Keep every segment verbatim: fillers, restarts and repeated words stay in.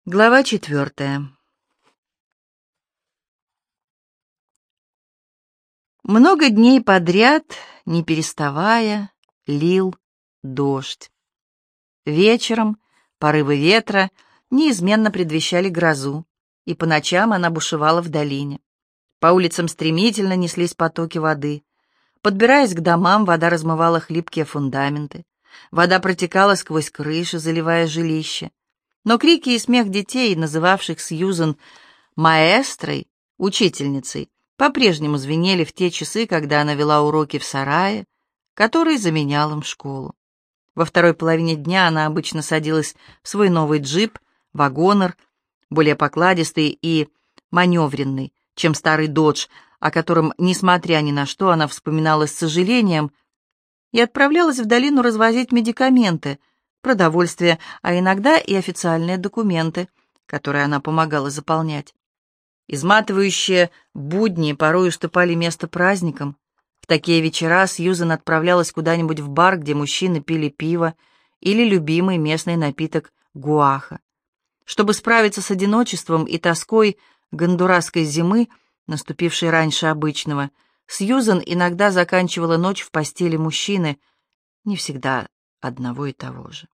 Глава четвертая. Много дней подряд, не переставая, лил дождь. Вечером порывы ветра неизменно предвещали грозу, и по ночам она бушевала в долине. По улицам стремительно неслись потоки воды. Подбираясь к домам, вода размывала хлипкие фундаменты. Вода протекала сквозь крыши, заливая жилище. Но крики и смех детей, называвших Сьюзен маэстрой, учительницей, по-прежнему звенели в те часы, когда она вела уроки в сарае, который заменял им школу. Во второй половине дня она обычно садилась в свой новый джип, вагонер, более покладистый и маневренный, чем старый додж, о котором, несмотря ни на что, она вспоминала с сожалением, и отправлялась в долину развозить медикаменты, продовольствие, а иногда и официальные документы, которые она помогала заполнять. Изматывающие будни порой уступали место праздникам. В такие вечера Сьюзен отправлялась куда-нибудь в бар, где мужчины пили пиво или любимый местный напиток гуаха. Чтобы справиться с одиночеством и тоской гондурасской зимы, наступившей раньше обычного, Сьюзен иногда заканчивала ночь в постели мужчины, не всегда одного и того же.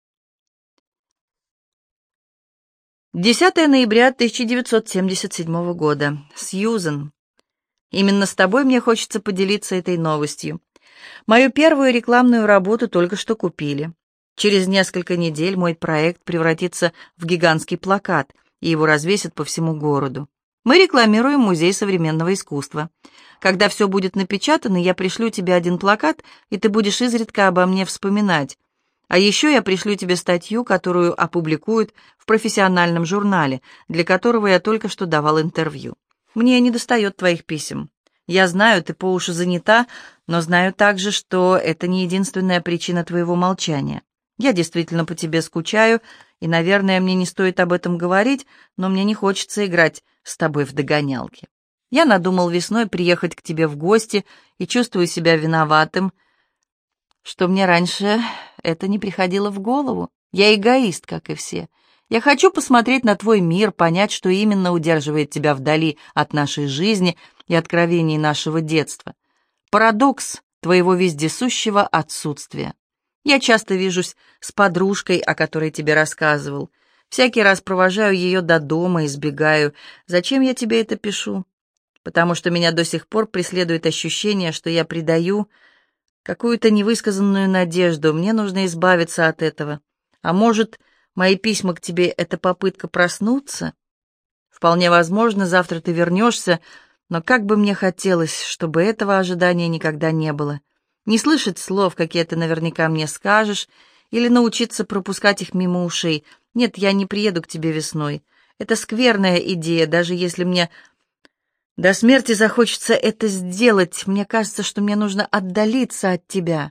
десятое ноября тысяча девятьсот семьдесят седьмого года. Сьюзен, именно с тобой мне хочется поделиться этой новостью. Мою первую рекламную работу только что купили. Через несколько недель мой проект превратится в гигантский плакат, и его развесят по всему городу. Мы рекламируем Музей современного искусства. Когда все будет напечатано, я пришлю тебе один плакат, и ты будешь изредка обо мне вспоминать. А еще я пришлю тебе статью, которую опубликуют в профессиональном журнале, для которого я только что давал интервью. Мне недостает твоих писем. Я знаю, ты по уши занята, но знаю также, что это не единственная причина твоего молчания. Я действительно по тебе скучаю, и, наверное, мне не стоит об этом говорить, но мне не хочется играть с тобой в догонялки. Я надумал весной приехать к тебе в гости и чувствую себя виноватым, что мне раньше это не приходило в голову. Я эгоист, как и все. Я хочу посмотреть на твой мир, понять, что именно удерживает тебя вдали от нашей жизни и откровений нашего детства. Парадокс твоего вездесущего отсутствия. Я часто вижусь с подружкой, о которой тебе рассказывал. Всякий раз провожаю ее до дома и сбегаю. Зачем я тебе это пишу? Потому что меня до сих пор преследует ощущение, что я предаю какую-то невысказанную надежду. Мне нужно избавиться от этого. А может, мои письма к тебе — это попытка проснуться? Вполне возможно, завтра ты вернешься, но как бы мне хотелось, чтобы этого ожидания никогда не было. Не слышать слов, какие ты наверняка мне скажешь, или научиться пропускать их мимо ушей. Нет, я не приеду к тебе весной. Это скверная идея, даже если мне до смерти захочется это сделать. Мне кажется, что мне нужно отдалиться от тебя.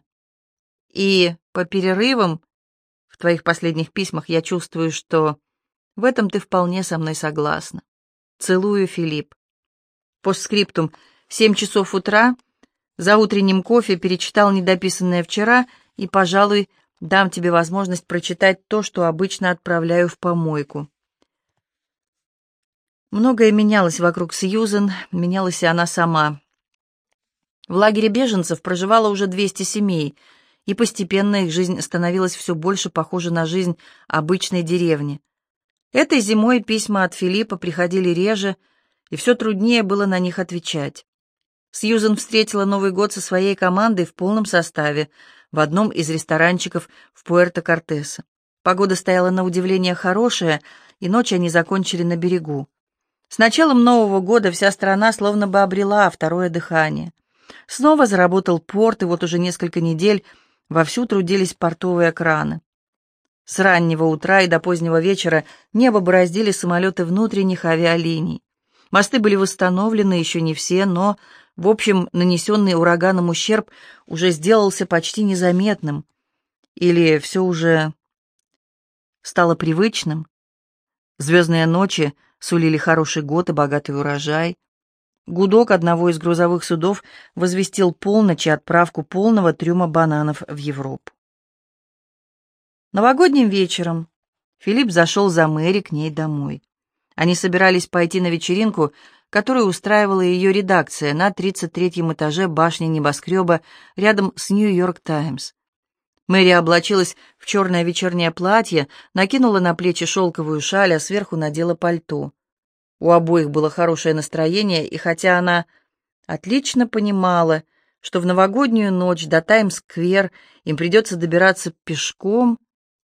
И по перерывам в твоих последних письмах я чувствую, что в этом ты вполне со мной согласна. Целую, Филипп. Постскриптум. В семь часов утра за утренним кофе перечитал недописанное вчера и, пожалуй, дам тебе возможность прочитать то, что обычно отправляю в помойку. Многое менялось вокруг Сьюзен, менялась и она сама. В лагере беженцев проживало уже двести семей, и постепенно их жизнь становилась все больше похожа на жизнь обычной деревни. Этой зимой письма от Филиппа приходили реже, и все труднее было на них отвечать. Сьюзен встретила Новый год со своей командой в полном составе в одном из ресторанчиков в Пуэрто-Кортесо. Погода стояла на удивление хорошая, и ночь они закончили на берегу. С началом Нового года вся страна словно бы обрела второе дыхание. Снова заработал порт, и вот уже несколько недель вовсю трудились портовые краны. С раннего утра и до позднего вечера небо бороздили самолеты внутренних авиалиний. Мосты были восстановлены, еще не все, но, в общем, нанесенный ураганом ущерб уже сделался почти незаметным. Или все уже стало привычным. Звездные ночи сулили хороший год и богатый урожай. Гудок одного из грузовых судов возвестил полночь и отправку полного трюма бананов в Европу. Новогодним вечером Филипп зашел за Мэри к ней домой. Они собирались пойти на вечеринку, которую устраивала ее редакция на тридцать третьем этаже башни небоскреба рядом с «Нью-Йорк Таймс». Мэри облачилась в черное вечернее платье, накинула на плечи шелковую шаль, а сверху надела пальто. У обоих было хорошее настроение, и хотя она отлично понимала, что в новогоднюю ночь до Таймс-сквер им придется добираться пешком,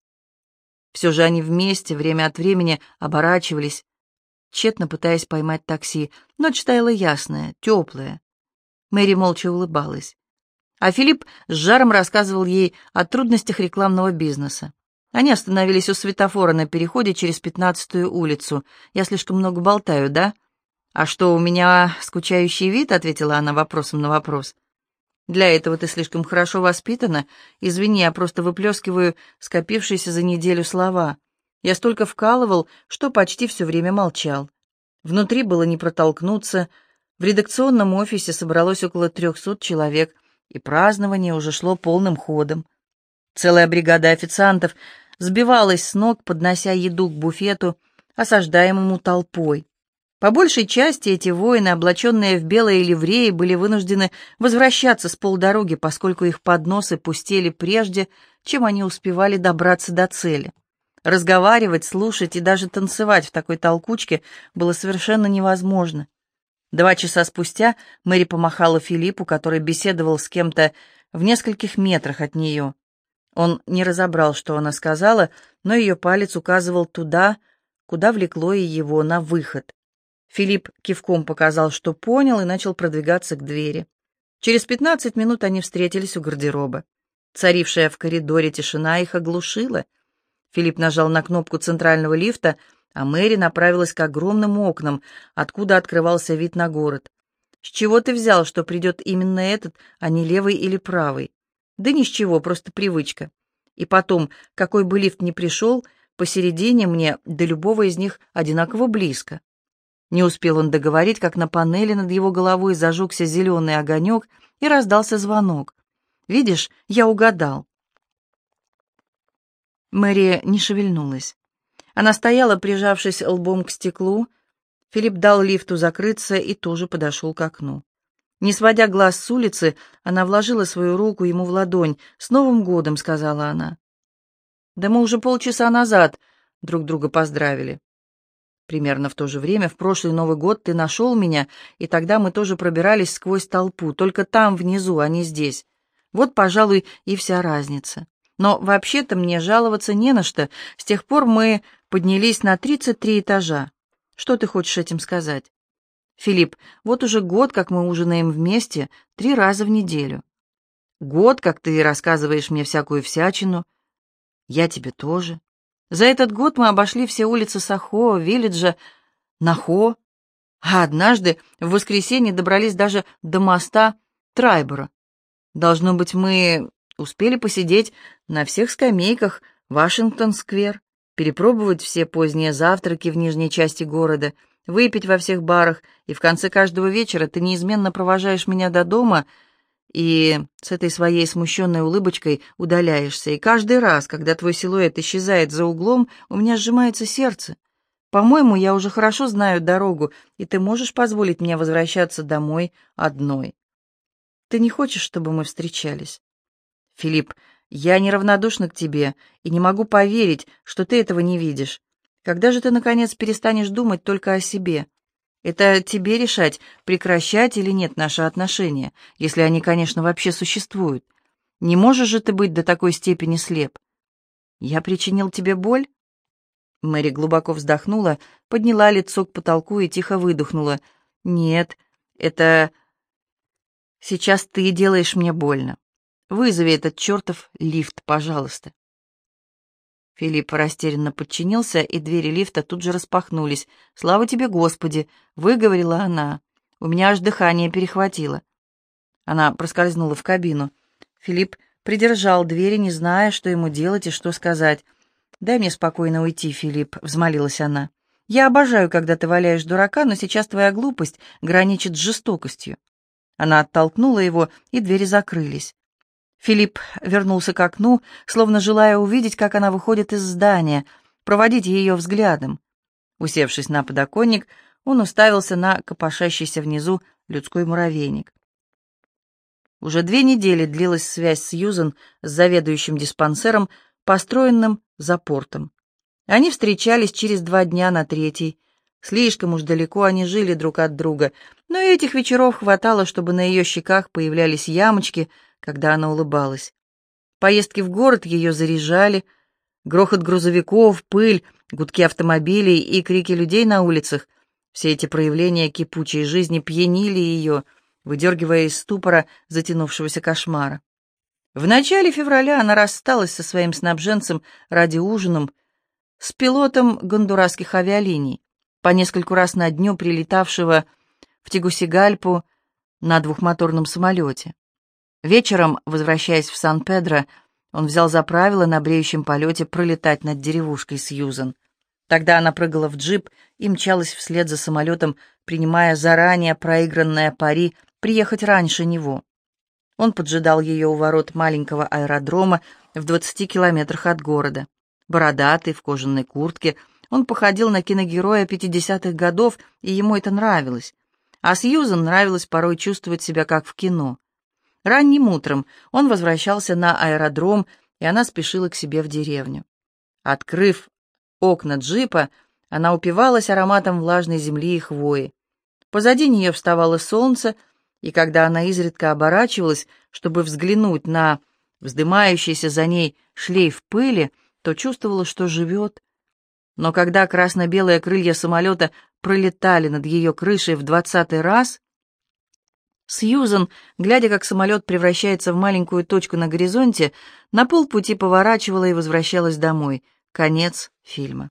все же они вместе время от времени оборачивались, тщетно пытаясь поймать такси. Ночь стояла ясная, теплая. Мэри молча улыбалась. А Филипп с жаром рассказывал ей о трудностях рекламного бизнеса. Они остановились у светофора на переходе через пятнадцатую улицу. «Я слишком много болтаю, да?» «А что, у меня скучающий вид?» — ответила она вопросом на вопрос. «Для этого ты слишком хорошо воспитана. Извини, я просто выплескиваю скопившиеся за неделю слова. Я столько вкалывал, что почти все время молчал. Внутри было не протолкнуться. В редакционном офисе собралось около трехсот человек, и празднование уже шло полным ходом. Целая бригада официантов сбивалась с ног, поднося еду к буфету, осаждаемому толпой. По большей части эти воины, облаченные в белые ливреи, были вынуждены возвращаться с полдороги, поскольку их подносы пустели прежде, чем они успевали добраться до цели. Разговаривать, слушать и даже танцевать в такой толкучке было совершенно невозможно. Два часа спустя Мэри помахала Филиппу, который беседовал с кем-то в нескольких метрах от нее. Он не разобрал, что она сказала, но ее палец указывал туда, куда влекло и его, на выход. Филипп кивком показал, что понял, и начал продвигаться к двери. Через пятнадцать минут они встретились у гардероба. Царившая в коридоре тишина их оглушила. Филипп нажал на кнопку центрального лифта, а Мэри направилась к огромным окнам, откуда открывался вид на город. «С чего ты взял, что придет именно этот, а не левый или правый?» «Да ни с чего, просто привычка. И потом, какой бы лифт ни пришел, посередине мне до любого из них одинаково близко». Не успел он договорить, как на панели над его головой зажегся зеленый огонек и раздался звонок. «Видишь, я угадал». Мэри не шевельнулась. Она стояла, прижавшись лбом к стеклу. Филипп дал лифту закрыться и тоже подошел к окну. Не сводя глаз с улицы, она вложила свою руку ему в ладонь. «С Новым годом!» — сказала она. «Да мы уже полчаса назад друг друга поздравили. Примерно в то же время, в прошлый Новый год, ты нашел меня, и тогда мы тоже пробирались сквозь толпу, только там, внизу, а не здесь. Вот, пожалуй, и вся разница. Но вообще-то мне жаловаться не на что. С тех пор мы поднялись на тридцать три этажа. Что ты хочешь этим сказать? Филипп, вот уже год, как мы ужинаем вместе, три раза в неделю. Год, как ты рассказываешь мне всякую всячину. Я тебе тоже. За этот год мы обошли все улицы Сохо, Виллиджа, Нахо, а однажды в воскресенье добрались даже до моста Трайбора. Должно быть, мы успели посидеть на всех скамейках Вашингтон-сквер, перепробовать все поздние завтраки в нижней части города, выпить во всех барах, и в конце каждого вечера ты неизменно провожаешь меня до дома и с этой своей смущенной улыбочкой удаляешься. И каждый раз, когда твой силуэт исчезает за углом, у меня сжимается сердце. По-моему, я уже хорошо знаю дорогу, и ты можешь позволить мне возвращаться домой одной. Ты не хочешь, чтобы мы встречались? Филипп, я неравнодушна к тебе и не могу поверить, что ты этого не видишь. Когда же ты, наконец, перестанешь думать только о себе? Это тебе решать, прекращать или нет наши отношения, если они, конечно, вообще существуют. Не можешь же ты быть до такой степени слеп. Я причинил тебе боль? Мэри глубоко вздохнула, подняла лицо к потолку и тихо выдохнула. Нет, это... Сейчас ты делаешь мне больно. Вызови этот чертов лифт, пожалуйста. Филипп растерянно подчинился, и двери лифта тут же распахнулись. «Слава тебе, Господи!» — выговорила она. «У меня аж дыхание перехватило». Она проскользнула в кабину. Филипп придержал двери, не зная, что ему делать и что сказать. «Дай мне спокойно уйти, Филипп», — взмолилась она. «Я обожаю, когда ты валяешь дурака, но сейчас твоя глупость граничит с жестокостью». Она оттолкнула его, и двери закрылись. Филипп вернулся к окну, словно желая увидеть, как она выходит из здания. проводить ее взглядом. Усевшись на подоконник, он уставился на копошащийся внизу людской муравейник. Уже две недели длилась связь Сьюзен с заведующим диспансером, построенным за портом. Они встречались через два дня на третий. Слишком уж далеко они жили друг от друга, но и этих вечеров хватало, чтобы на ее щеках появлялись ямочки, когда она улыбалась. Поездки в город ее заряжали. Грохот грузовиков, пыль, гудки автомобилей и крики людей на улицах — все эти проявления кипучей жизни пьянили ее, выдергивая из ступора затянувшегося кошмара. В начале февраля она рассталась со своим снабженцем ради ужина с пилотом гондурасских авиалиний, по нескольку раз на дню прилетавшего в Тегусигальпу на двухмоторном самолете. Вечером, возвращаясь в Сан-Педро, он взял за правило на бреющем полете пролетать над деревушкой Сьюзен. Тогда она прыгала в джип и мчалась вслед за самолетом, принимая заранее проигранное пари приехать раньше него. Он поджидал ее у ворот маленького аэродрома в двадцати километрах от города. Бородатый, в кожаной куртке, он походил на киногероя пятидесятых годов, и ему это нравилось. А Сьюзен нравилось порой чувствовать себя как в кино. Ранним утром он возвращался на аэродром, и она спешила к себе в деревню. Открыв окна джипа, она упивалась ароматом влажной земли и хвои. Позади нее вставало солнце, и когда она изредка оборачивалась, чтобы взглянуть на вздымающийся за ней шлейф пыли, то чувствовала, что живет. Но когда красно-белые крылья самолета пролетали над ее крышей в двадцатый раз, Сьюзен, глядя, как самолет превращается в маленькую точку на горизонте, на полпути поворачивала и возвращалась домой. Конец фильма.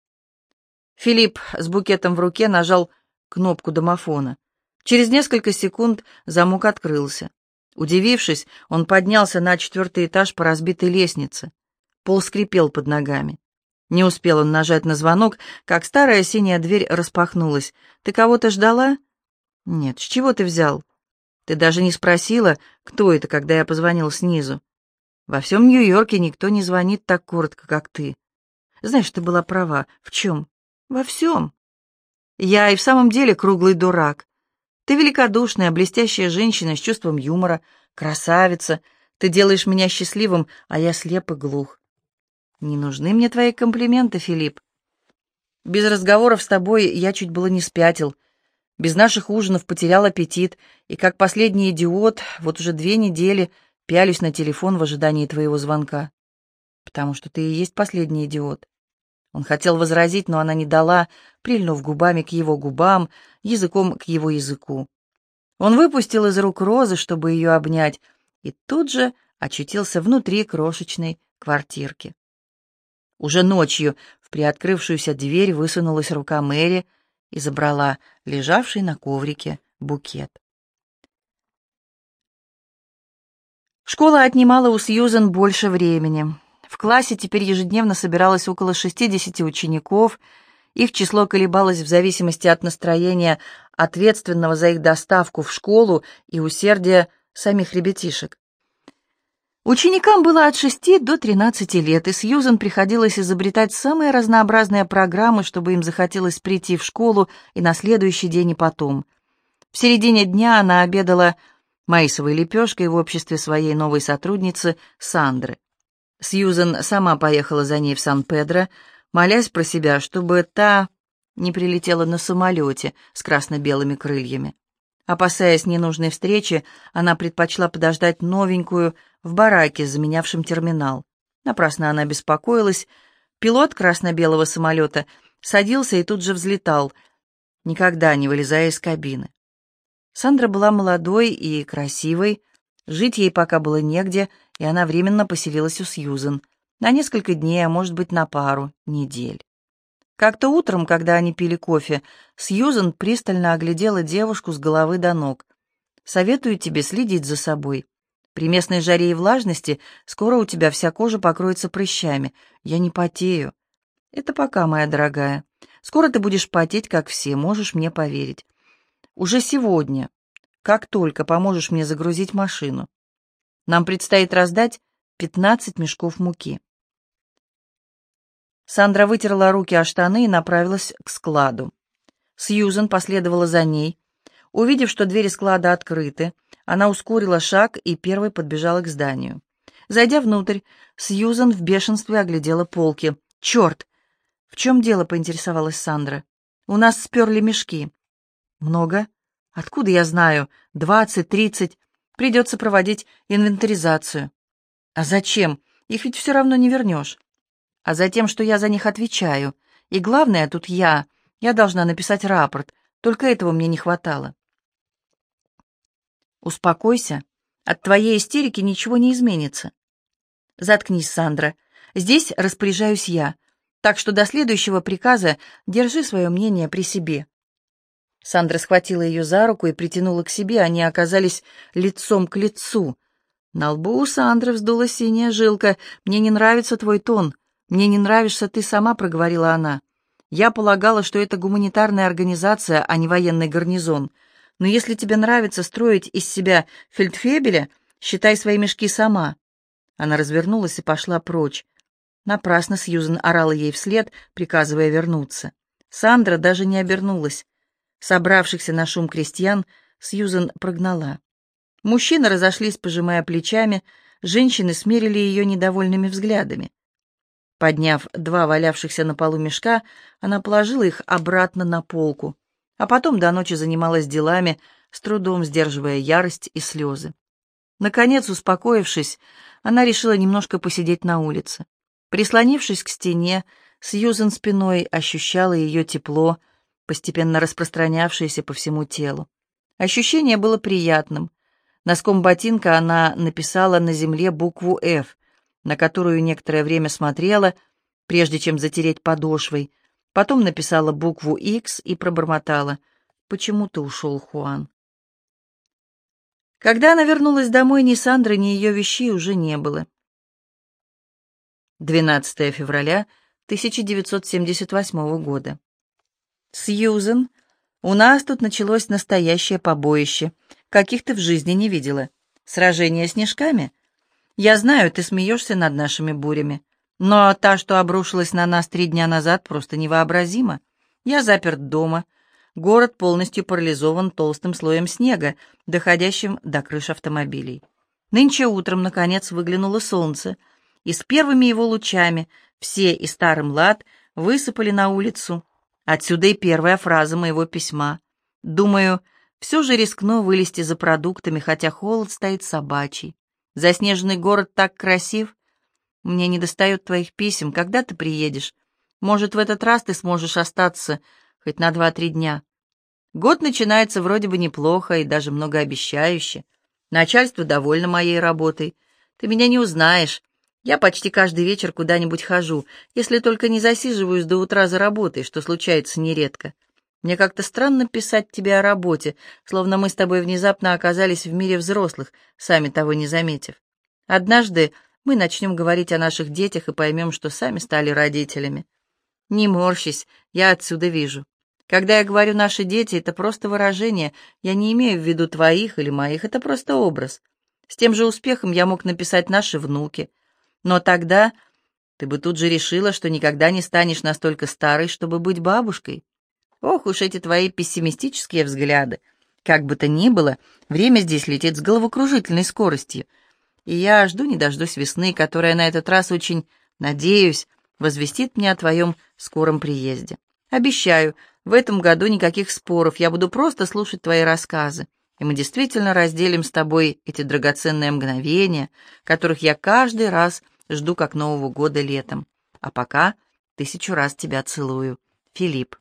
Филипп с букетом в руке нажал кнопку домофона. Через несколько секунд замок открылся. Удивившись, он поднялся на четвертый этаж по разбитой лестнице. Пол скрипел под ногами. Не успел он нажать на звонок, как старая синяя дверь распахнулась. «Ты кого-то ждала?» «Нет, с чего ты взял? Ты даже не спросила, кто это, когда я позвонил снизу. Во всем Нью-Йорке никто не звонит так коротко, как ты. Знаешь, ты была права. В чем? Во всем. Я и в самом деле круглый дурак. Ты великодушная, блестящая женщина с чувством юмора, красавица. Ты делаешь меня счастливым, а я слеп и глух. Не нужны мне твои комплименты, Филипп. Без разговоров с тобой я чуть было не спятил. Без наших ужинов потерял аппетит, и как последний идиот вот уже две недели пялюсь на телефон в ожидании твоего звонка. Потому что ты и есть последний идиот. Он хотел возразить, но она не дала, прильнув губами к его губам, языком к его языку. Он выпустил из рук розы, чтобы ее обнять, и тут же очутился внутри крошечной квартирки. Уже ночью в приоткрывшуюся дверь высунулась рука Мэри и забрала лежавший на коврике букет. Школа отнимала у Сьюзен больше времени. В классе теперь ежедневно собиралось около шестидесяти учеников. Их число колебалось в зависимости от настроения ответственного за их доставку в школу и усердия самих ребятишек. Ученикам было от шести до тринадцати лет, и Сьюзен приходилось изобретать самые разнообразные программы, чтобы им захотелось прийти в школу и на следующий день и потом. В середине дня она обедала маисовой лепешкой в обществе своей новой сотрудницы Сандры. Сьюзен сама поехала за ней в Сан-Педро, молясь про себя, чтобы та не прилетела на самолете с красно-белыми крыльями. Опасаясь ненужной встречи, она предпочла подождать новенькую в бараке, заменявшем терминал. Напрасно она беспокоилась. Пилот красно-белого самолета садился и тут же взлетал, никогда не вылезая из кабины. Сандра была молодой и красивой, жить ей пока было негде, и она временно поселилась у Сьюзен. На несколько дней, а может быть, на пару недель. Как-то утром, когда они пили кофе, Сьюзен пристально оглядела девушку с головы до ног. «Советую тебе следить за собой. При местной жаре и влажности скоро у тебя вся кожа покроется прыщами. Я не потею». «Это пока, моя дорогая. Скоро ты будешь потеть, как все, можешь мне поверить. Уже сегодня, как только поможешь мне загрузить машину. Нам предстоит раздать пятнадцать мешков муки». Сандра вытерла руки о штаны и направилась к складу. Сьюзен последовала за ней. Увидев, что двери склада открыты, она ускорила шаг и первой подбежала к зданию. Зайдя внутрь, Сьюзен в бешенстве оглядела полки. «Черт! В чем дело?» — поинтересовалась Сандра. «У нас сперли мешки». «Много? Откуда я знаю? Двадцать, тридцать. Придется проводить инвентаризацию». «А зачем? Их ведь все равно не вернешь». «А за тем, что я за них отвечаю. И главное, тут я. Я должна написать рапорт. Только этого мне не хватало». «Успокойся. От твоей истерики ничего не изменится». «Заткнись, Сандра. Здесь распоряжаюсь я. Так что до следующего приказа держи свое мнение при себе». Сандра схватила ее за руку и притянула к себе. Они оказались лицом к лицу. На лбу у Сандры вздула синяя жилка. «Мне не нравится твой тон. Мне не нравишься ты сама», — проговорила она. «Я полагала, что это гуманитарная организация, а не военный гарнизон. Но если тебе нравится строить из себя фельдфебеля, считай свои мешки сама». Она развернулась и пошла прочь. Напрасно Сьюзен орала ей вслед, приказывая вернуться. Сандра даже не обернулась. Собравшихся на шум крестьян Сьюзен прогнала. Мужчины разошлись, пожимая плечами, женщины смерили ее недовольными взглядами. Подняв два валявшихся на полу мешка, она положила их обратно на полку, а потом до ночи занималась делами, с трудом сдерживая ярость и слезы. Наконец, успокоившись, она решила немножко посидеть на улице. Прислонившись к стене, Сьюзен спиной ощущала ее тепло, постепенно распространявшееся по всему телу. Ощущение было приятным. Носком ботинка она написала на земле букву «Ф», на которую некоторое время смотрела, прежде чем затереть подошвой. Потом написала букву «Х» и пробормотала: «Почему ты ушел, Хуан?» Когда она вернулась домой, ни Сандры, ни ее вещей уже не было. двенадцатое февраля тысяча девятьсот семьдесят восьмого года. «Сьюзен, у нас тут началось настоящее побоище, каких ты в жизни не видела. Сражение с снежками? Я знаю, ты смеешься над нашими бурями, но та, что обрушилась на нас три дня назад, просто невообразима. Я заперт дома. Город полностью парализован толстым слоем снега, доходящим до крыш автомобилей. Нынче утром, наконец, выглянуло солнце, и с первыми его лучами все и старый млад высыпали на улицу. Отсюда и первая фраза моего письма. Думаю, все же рискну вылезти за продуктами, хотя холод стоит собачий. Заснеженный город так красив. Мне недостает твоих писем. Когда ты приедешь? Может, в этот раз ты сможешь остаться хоть на два-три дня. Год начинается вроде бы неплохо и даже многообещающе. Начальство довольно моей работой. Ты меня не узнаешь. Я почти каждый вечер куда-нибудь хожу, если только не засиживаюсь до утра за работой, что случается нередко. Мне как-то странно писать тебе о работе, словно мы с тобой внезапно оказались в мире взрослых, сами того не заметив. Однажды мы начнем говорить о наших детях и поймем, что сами стали родителями. Не морщись, я отсюда вижу. Когда я говорю «наши дети», это просто выражение, я не имею в виду твоих или моих, это просто образ. С тем же успехом я мог написать «наши внуки». Но тогда ты бы тут же решила, что никогда не станешь настолько старой, чтобы быть бабушкой. Ох уж эти твои пессимистические взгляды. Как бы то ни было, время здесь летит с головокружительной скоростью. И я жду не дождусь весны, которая на этот раз очень, надеюсь, возвестит мне о твоем скором приезде. Обещаю, в этом году никаких споров, я буду просто слушать твои рассказы, и мы действительно разделим с тобой эти драгоценные мгновения, которых я каждый раз жду как Нового года летом. А пока тысячу раз тебя целую. Филипп.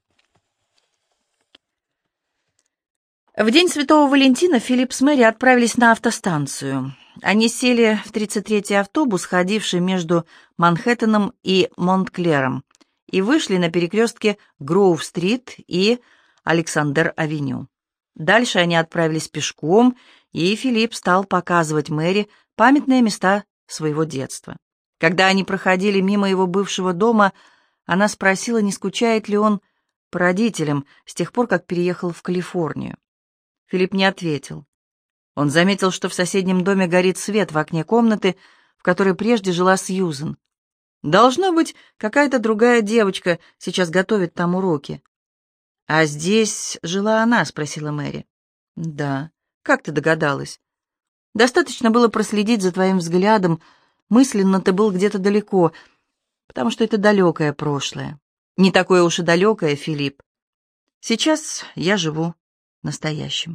В день Святого Валентина Филипп с Мэри отправились на автостанцию. Они сели в тридцать третий автобус, ходивший между Манхэттеном и Монтклером, и вышли на перекрестке Гроув-стрит и Александр-авеню. Дальше они отправились пешком, и Филипп стал показывать Мэри памятные места своего детства. Когда они проходили мимо его бывшего дома, она спросила, не скучает ли он по родителям с тех пор, как переехал в Калифорнию. Филипп не ответил. Он заметил, что в соседнем доме горит свет в окне комнаты, в которой прежде жила Сьюзен. Должно быть, какая-то другая девочка сейчас готовит там уроки. «А здесь жила она?» — спросила Мэри. «Да. Как ты догадалась?» «Достаточно было проследить за твоим взглядом. Мысленно ты был где-то далеко, потому что это далекое прошлое. Не такое уж и далекое, Филипп. Сейчас я живу настоящим.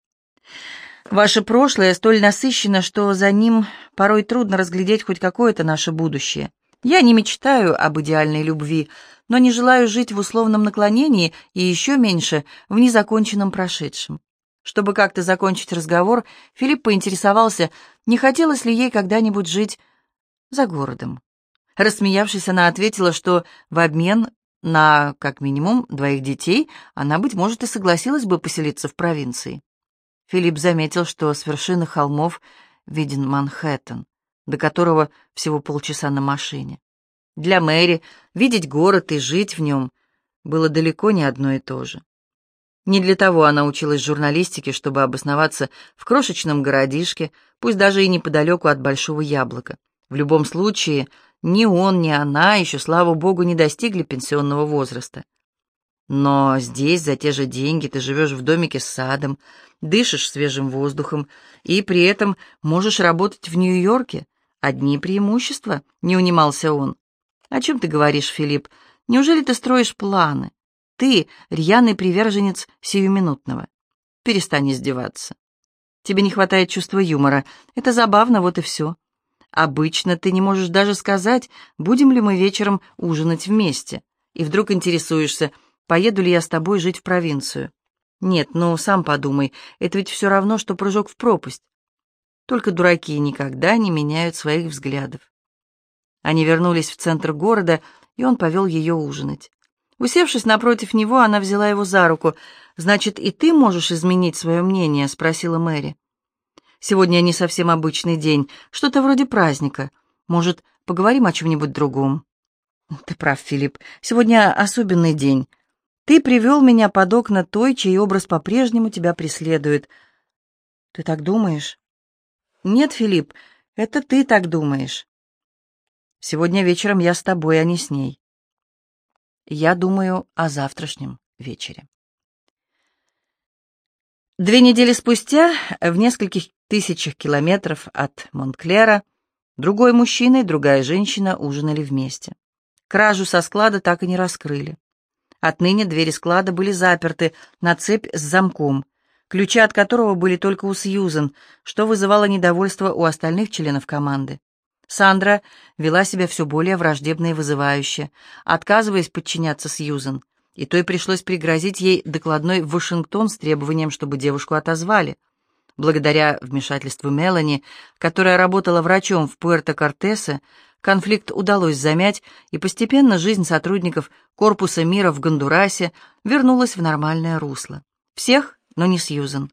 Ваше прошлое столь насыщено, что за ним порой трудно разглядеть хоть какое-то наше будущее. Я не мечтаю об идеальной любви, но не желаю жить в условном наклонении и еще меньше в незаконченном прошедшем». Чтобы как-то закончить разговор, Филипп поинтересовался, не хотелось ли ей когда-нибудь жить за городом. Рассмеявшись, она ответила, что в обмен на, как минимум, двоих детей она, быть может, и согласилась бы поселиться в провинции. Филипп заметил, что с вершины холмов виден Манхэттен, до которого всего полчаса на машине. Для Мэри видеть город и жить в нем было далеко не одно и то же. Не для того она училась журналистике, чтобы обосноваться в крошечном городишке, пусть даже и неподалеку от Большого Яблока. В любом случае, ни он, ни она еще, слава богу, не достигли пенсионного возраста. Но здесь за те же деньги ты живешь в домике с садом, дышишь свежим воздухом и при этом можешь работать в Нью-Йорке. Одни преимущества, не унимался он. О чем ты говоришь, Филипп? Неужели ты строишь планы? Ты рьяный приверженец сиюминутного. Перестань издеваться. Тебе не хватает чувства юмора. Это забавно, вот и все. Обычно ты не можешь даже сказать, будем ли мы вечером ужинать вместе. И вдруг интересуешься, поеду ли я с тобой жить в провинцию. Нет, ну сам подумай, это ведь все равно, что прыжок в пропасть. Только дураки никогда не меняют своих взглядов. Они вернулись в центр города, и он повел ее ужинать. Усевшись напротив него, она взяла его за руку. «Значит, и ты можешь изменить свое мнение?» — спросила Мэри. «Сегодня не совсем обычный день, что-то вроде праздника. Может, поговорим о чем-нибудь другом?» «Ты прав, Филипп, сегодня особенный день. Ты привел меня под окна той, чей образ по-прежнему тебя преследует». «Ты так думаешь?» «Нет, Филипп, это ты так думаешь. Сегодня вечером я с тобой, а не с ней. Я думаю о завтрашнем вечере». Две недели спустя, в нескольких тысячах километров от Монтклера, другой мужчина и другая женщина ужинали вместе. Кражу со склада так и не раскрыли. Отныне двери склада были заперты на цепь с замком, ключи от которого были только у Сьюзен, что вызывало недовольство у остальных членов команды. Сандра вела себя все более враждебно и вызывающе, отказываясь подчиняться Сьюзен, и той пришлось пригрозить ей докладной в Вашингтон с требованием, чтобы девушку отозвали. Благодаря вмешательству Мелани, которая работала врачом в Пуэрто-Кортесе, конфликт удалось замять, и постепенно жизнь сотрудников Корпуса мира в Гондурасе вернулась в нормальное русло. Всех, но не Сьюзен.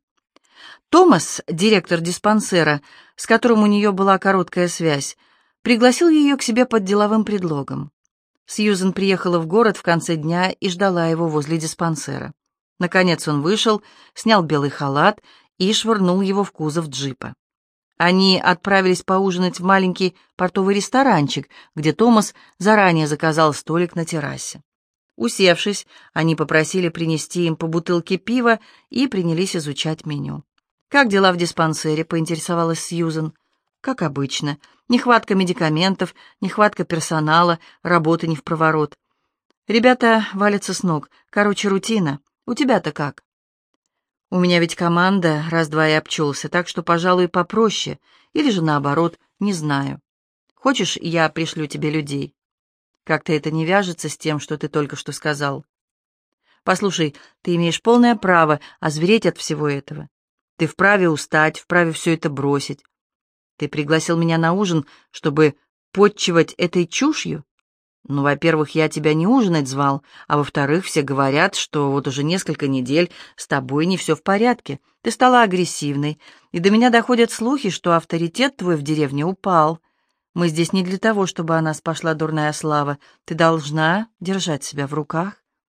Томас, директор диспансера, с которым у нее была короткая связь, пригласил ее к себе под деловым предлогом. Сьюзен приехала в город в конце дня и ждала его возле диспансера. Наконец он вышел, снял белый халат и швырнул его в кузов джипа. Они отправились поужинать в маленький портовый ресторанчик, где Томас заранее заказал столик на террасе. Усевшись, они попросили принести им по бутылке пива и принялись изучать меню. «Как дела в диспансере?» — поинтересовалась Сьюзен. «Как обычно. Нехватка медикаментов, нехватка персонала, работы не впроворот. Ребята валятся с ног. Короче, рутина. У тебя-то как?» «У меня ведь команда раз-два и обчелся, так что, пожалуй, попроще. Или же наоборот, не знаю. Хочешь, я пришлю тебе людей?» «Как-то это не вяжется с тем, что ты только что сказал». «Послушай, ты имеешь полное право озвереть от всего этого. Ты вправе устать, вправе все это бросить. Ты пригласил меня на ужин, чтобы потчевать этой чушью? Ну, во-первых, я тебя не ужинать звал, а во-вторых, все говорят, что вот уже несколько недель с тобой не все в порядке. Ты стала агрессивной, и до меня доходят слухи, что авторитет твой в деревне упал. Мы здесь не для того, чтобы о нас пошла дурная слава. Ты должна держать себя в руках».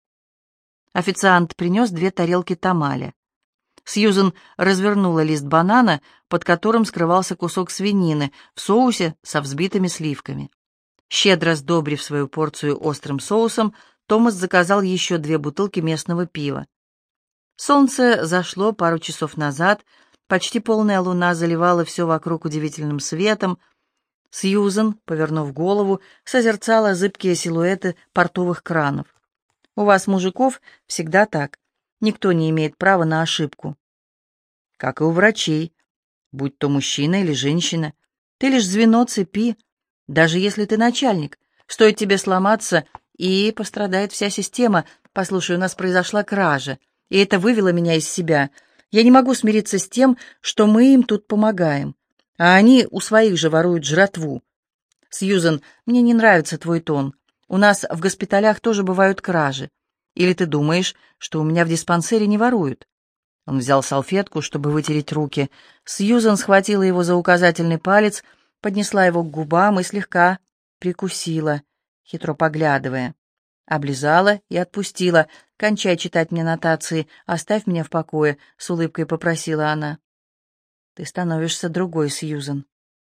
Официант принес две тарелки тамаля. Сьюзен развернула лист банана, под которым скрывался кусок свинины в соусе со взбитыми сливками. Щедро сдобрив свою порцию острым соусом, Томас заказал еще две бутылки местного пива. Солнце зашло пару часов назад, почти полная луна заливала все вокруг удивительным светом. Сьюзен, повернув голову, созерцала зыбкие силуэты портовых кранов. «У вас, мужиков, всегда так. Никто не имеет права на ошибку». «Как и у врачей, будь то мужчина или женщина. Ты лишь звено цепи. Даже если ты начальник, стоит тебе сломаться, и пострадает вся система. Послушай, у нас произошла кража, и это вывело меня из себя. Я не могу смириться с тем, что мы им тут помогаем, а они у своих же воруют жратву. Сьюзен, мне не нравится твой тон. У нас в госпиталях тоже бывают кражи. Или ты думаешь, что у меня в диспансере не воруют?» Он взял салфетку, чтобы вытереть руки. Сьюзен схватила его за указательный палец, поднесла его к губам и слегка прикусила, хитро поглядывая. Облизала и отпустила. «Кончай читать мне нотации, оставь меня в покое», — с улыбкой попросила она. «Ты становишься другой, Сьюзен».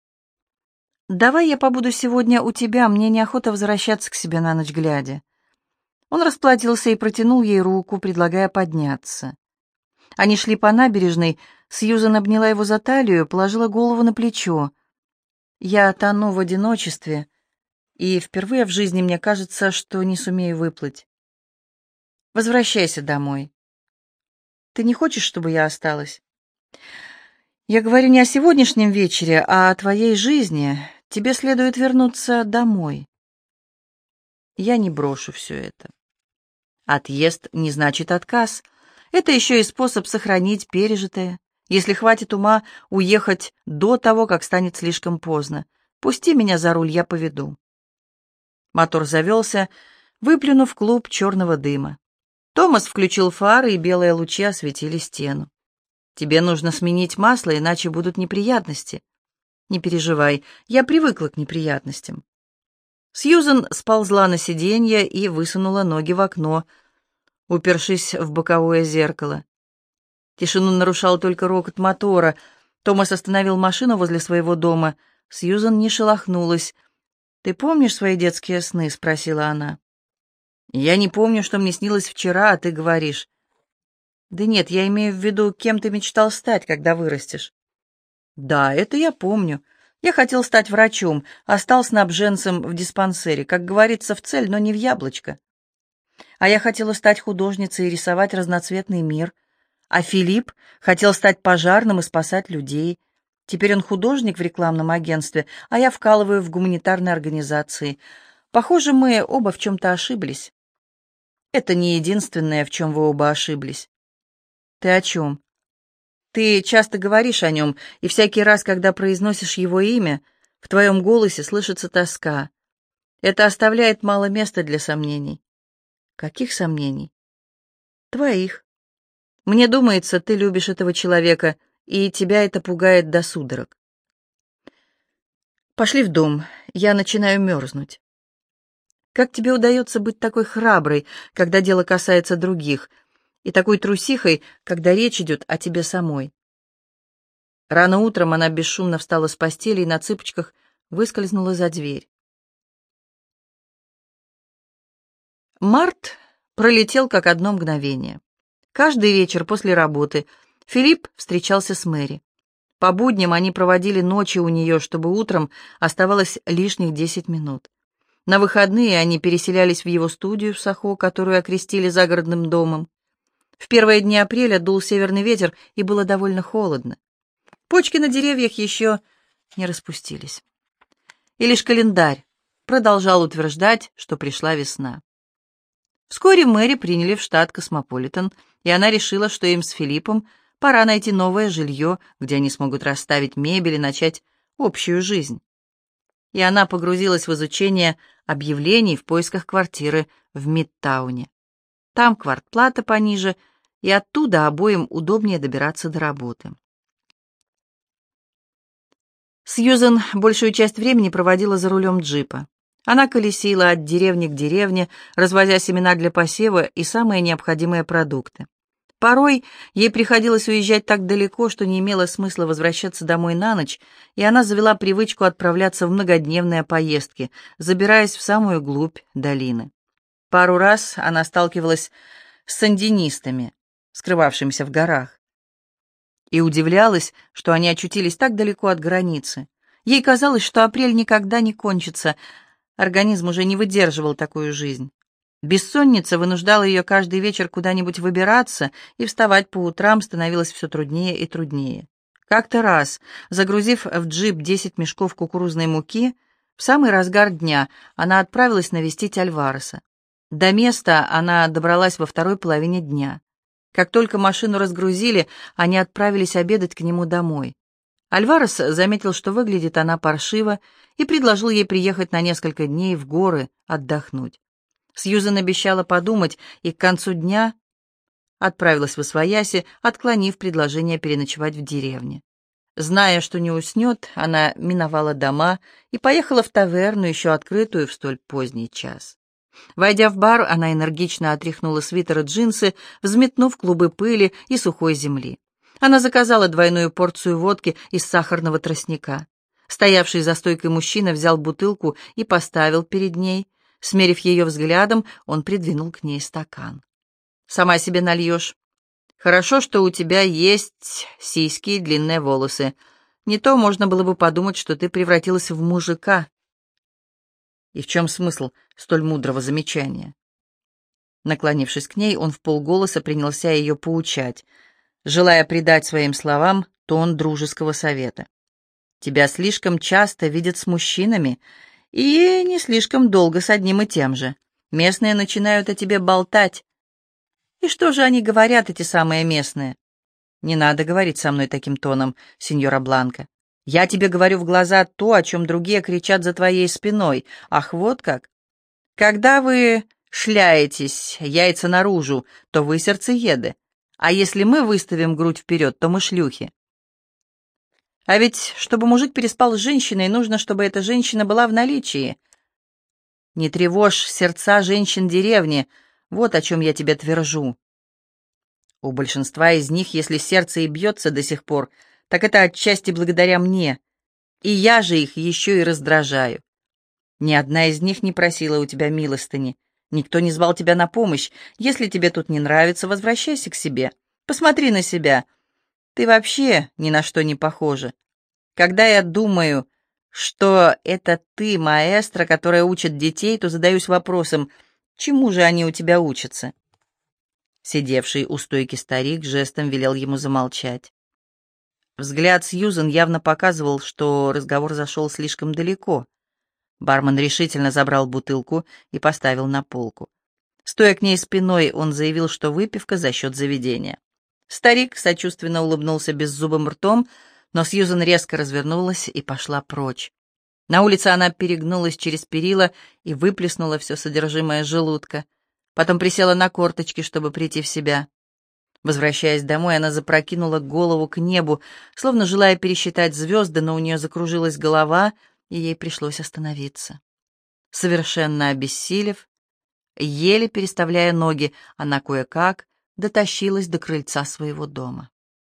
«Давай я побуду сегодня у тебя, мне неохота возвращаться к себе на ночь глядя». Он расплатился и протянул ей руку, предлагая подняться. Они шли по набережной, Сьюзен обняла его за талию, положила голову на плечо. «Я тону в одиночестве, и впервые в жизни мне кажется, что не сумею выплыть. Возвращайся домой. Ты не хочешь, чтобы я осталась?» «Я говорю не о сегодняшнем вечере, а о твоей жизни. Тебе следует вернуться домой». «Я не брошу все это». Отъезд не значит отказ. Это еще и способ сохранить пережитое. Если хватит ума уехать до того, как станет слишком поздно. Пусти меня за руль, я поведу. Мотор завелся, выплюнув клуб черного дыма. Томас включил фары, и белые лучи осветили стену. «Тебе нужно сменить масло, иначе будут неприятности». «Не переживай, я привыкла к неприятностям». Сьюзен сползла на сиденье и высунула ноги в окно, упершись в боковое зеркало. Тишину нарушал только рокот мотора. Томас остановил машину возле своего дома. Сьюзен не шелохнулась. «Ты помнишь свои детские сны?» — спросила она. «Я не помню, что мне снилось вчера, а ты говоришь». «Да нет, я имею в виду, кем ты мечтал стать, когда вырастешь». «Да, это я помню. Я хотел стать врачом, а стал снабженцем в диспансере, как говорится, в цель, но не в яблочко. А я хотела стать художницей и рисовать разноцветный мир. А Филипп хотел стать пожарным и спасать людей. Теперь он художник в рекламном агентстве, а я вкалываю в гуманитарной организации. Похоже, мы оба в чем-то ошиблись». «Это не единственное, в чем вы оба ошиблись». «Ты о чем?» «Ты часто говоришь о нем, и всякий раз, когда произносишь его имя, в твоем голосе слышится тоска. Это оставляет мало места для сомнений». «Каких сомнений?» «Твоих. Мне думается, ты любишь этого человека, и тебя это пугает до судорог». «Пошли в дом, я начинаю мерзнуть». «Как тебе удается быть такой храброй, когда дело касается других, и такой трусихой, когда речь идет о тебе самой?» Рано утром она бесшумно встала с постели и на цыпочках выскользнула за дверь. Март пролетел как одно мгновение. Каждый вечер после работы Филипп встречался с Мэри. По будням они проводили ночи у нее, чтобы утром оставалось лишних десять минут. На выходные они переселялись в его студию в Сохо, которую окрестили загородным домом. В первые дни апреля дул северный ветер, и было довольно холодно. Почки на деревьях еще не распустились. И лишь календарь продолжал утверждать, что пришла весна. Вскоре Мэри приняли в штат Космополитен, и она решила, что им с Филиппом пора найти новое жилье, где они смогут расставить мебель и начать общую жизнь. И она погрузилась в изучение объявлений в поисках квартиры в Мидтауне. Там квартплата пониже, и оттуда обоим удобнее добираться до работы. Сьюзен большую часть времени проводила за рулем джипа. Она колесила от деревни к деревне, развозя семена для посева и самые необходимые продукты. Порой ей приходилось уезжать так далеко, что не имело смысла возвращаться домой на ночь, и она завела привычку отправляться в многодневные поездки, забираясь в самую глубь долины. Пару раз она сталкивалась с сандинистами, скрывавшимися в горах, и удивлялась, что они очутились так далеко от границы. Ей казалось, что апрель никогда не кончится, организм уже не выдерживал такую жизнь. Бессонница вынуждала ее каждый вечер куда-нибудь выбираться, и вставать по утрам становилось все труднее и труднее. Как-то раз, загрузив в джип десять мешков кукурузной муки, в самый разгар дня она отправилась навестить Альвареса. До места она добралась во второй половине дня. Как только машину разгрузили, они отправились обедать к нему домой. Альварес заметил, что выглядит она паршиво, и предложил ей приехать на несколько дней в горы отдохнуть. Сьюзен обещала подумать, и к концу дня отправилась восвояси, отклонив предложение переночевать в деревне. Зная, что не уснет, она миновала дома и поехала в таверну, еще открытую в столь поздний час. Войдя в бар, она энергично отряхнула свитер и джинсы, взметнув клубы пыли и сухой земли. Она заказала двойную порцию водки из сахарного тростника. Стоявший за стойкой мужчина взял бутылку и поставил перед ней. Смерив ее взглядом, он придвинул к ней стакан. «Сама себе нальешь. Хорошо, что у тебя есть сиськи и длинные волосы. Не то можно было бы подумать, что ты превратилась в мужика». И в чем смысл столь мудрого замечания? Наклонившись к ней, он вполголоса принялся ее поучать, желая придать своим словам тон дружеского совета. «Тебя слишком часто видят с мужчинами, и не слишком долго с одним и тем же. Местные начинают о тебе болтать. И что же они говорят, эти самые местные? Не надо говорить со мной таким тоном, сеньора Бланка. Я тебе говорю в глаза то, о чем другие кричат за твоей спиной. Ах, вот как. Когда вы шляетесь, яйца наружу, то вы сердцееды. А если мы выставим грудь вперед, то мы шлюхи. А ведь, чтобы мужик переспал с женщиной, нужно, чтобы эта женщина была в наличии. Не тревожь сердца женщин деревни, вот о чем я тебе твержу. У большинства из них, если сердце и бьется до сих пор, так это отчасти благодаря мне, и я же их еще и раздражаю. Ни одна из них не просила у тебя милостыни, никто не звал тебя на помощь. Если тебе тут не нравится, возвращайся к себе, посмотри на себя. Ты вообще ни на что не похожа. Когда я думаю, что это ты, маэстро, которая учит детей, то задаюсь вопросом, чему же они у тебя учатся?» Сидевший у стойки старик жестом велел ему замолчать. Взгляд Сьюзен явно показывал, что разговор зашел слишком далеко. Бармен решительно забрал бутылку и поставил на полку. Стоя к ней спиной, он заявил, что выпивка за счет заведения. Старик сочувственно улыбнулся беззубым ртом, но Сьюзен резко развернулась и пошла прочь. На улице она перегнулась через перила и выплеснула все содержимое желудка. Потом присела на корточки, чтобы прийти в себя. Возвращаясь домой, она запрокинула голову к небу, словно желая пересчитать звезды, но у нее закружилась голова, и ей пришлось остановиться. Совершенно обессилев, еле переставляя ноги, она кое-как дотащилась до крыльца своего дома.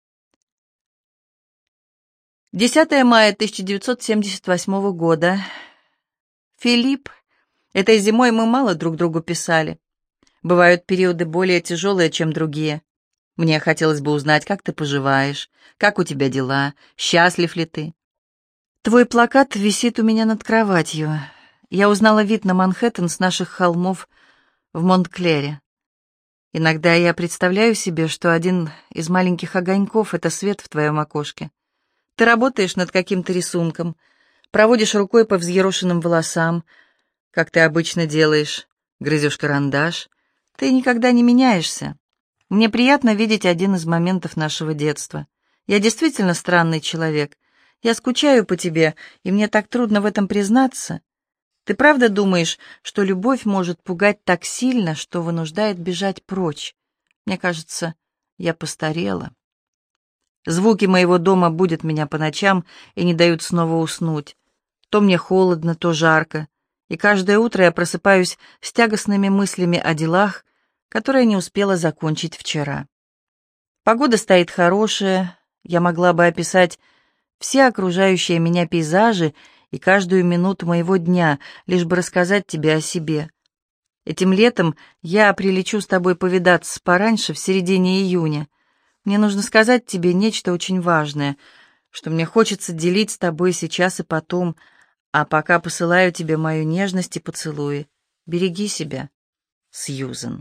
десятое мая тысяча девятьсот семьдесят восьмого года. Филипп, этой зимой мы мало друг другу писали. Бывают периоды более тяжелые, чем другие. Мне хотелось бы узнать, как ты поживаешь, как у тебя дела, счастлив ли ты. Твой плакат висит у меня над кроватью. Я узнала вид на Манхэттен с наших холмов в Монтклере. Иногда я представляю себе, что один из маленьких огоньков — это свет в твоем окошке. Ты работаешь над каким-то рисунком, проводишь рукой по взъерошенным волосам, как ты обычно делаешь, грызешь карандаш. Ты никогда не меняешься. Мне приятно видеть один из моментов нашего детства. Я действительно странный человек. Я скучаю по тебе, и мне так трудно в этом признаться. Ты правда думаешь, что любовь может пугать так сильно, что вынуждает бежать прочь? Мне кажется, я постарела. Звуки моего дома будят меня по ночам и не дают снова уснуть. То мне холодно, то жарко, и каждое утро я просыпаюсь с тягостными мыслями о делах, которые не успела закончить вчера. Погода стоит хорошая, я могла бы описать все окружающие меня пейзажи и каждую минуту моего дня, лишь бы рассказать тебе о себе. Этим летом я прилечу с тобой повидаться пораньше, в середине июня. Мне нужно сказать тебе нечто очень важное, что мне хочется делить с тобой сейчас и потом, а пока посылаю тебе мою нежность и поцелуи. Береги себя, Сьюзен.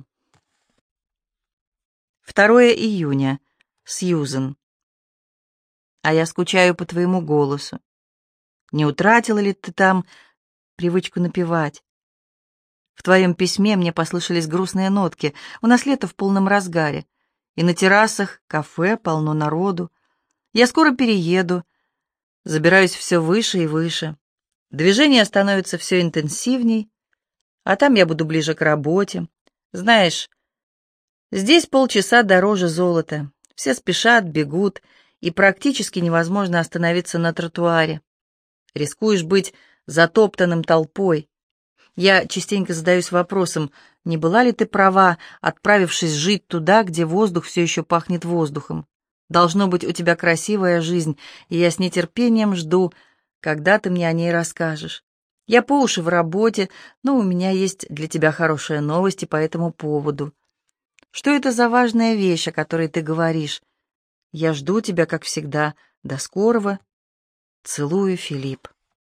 второе июня. Сьюзен. А я скучаю по твоему голосу. Не утратила ли ты там привычку напевать? В твоем письме мне послышались грустные нотки. У нас лето в полном разгаре. И на террасах, кафе полно народу. Я скоро перееду. Забираюсь все выше и выше. Движение становится все интенсивней. А там я буду ближе к работе. Знаешь, здесь полчаса дороже золота. Все спешат, бегут, и практически невозможно остановиться на тротуаре. Рискуешь быть затоптанным толпой. Я частенько задаюсь вопросом, не была ли ты права, отправившись жить туда, где воздух все еще пахнет воздухом? Должно быть, у тебя красивая жизнь, и я с нетерпением жду, когда ты мне о ней расскажешь. Я по уши в работе, но у меня есть для тебя хорошие новости по этому поводу. Что это за важная вещь, о которой ты говоришь? Я жду тебя, как всегда. До скорого. Целую, Филипп.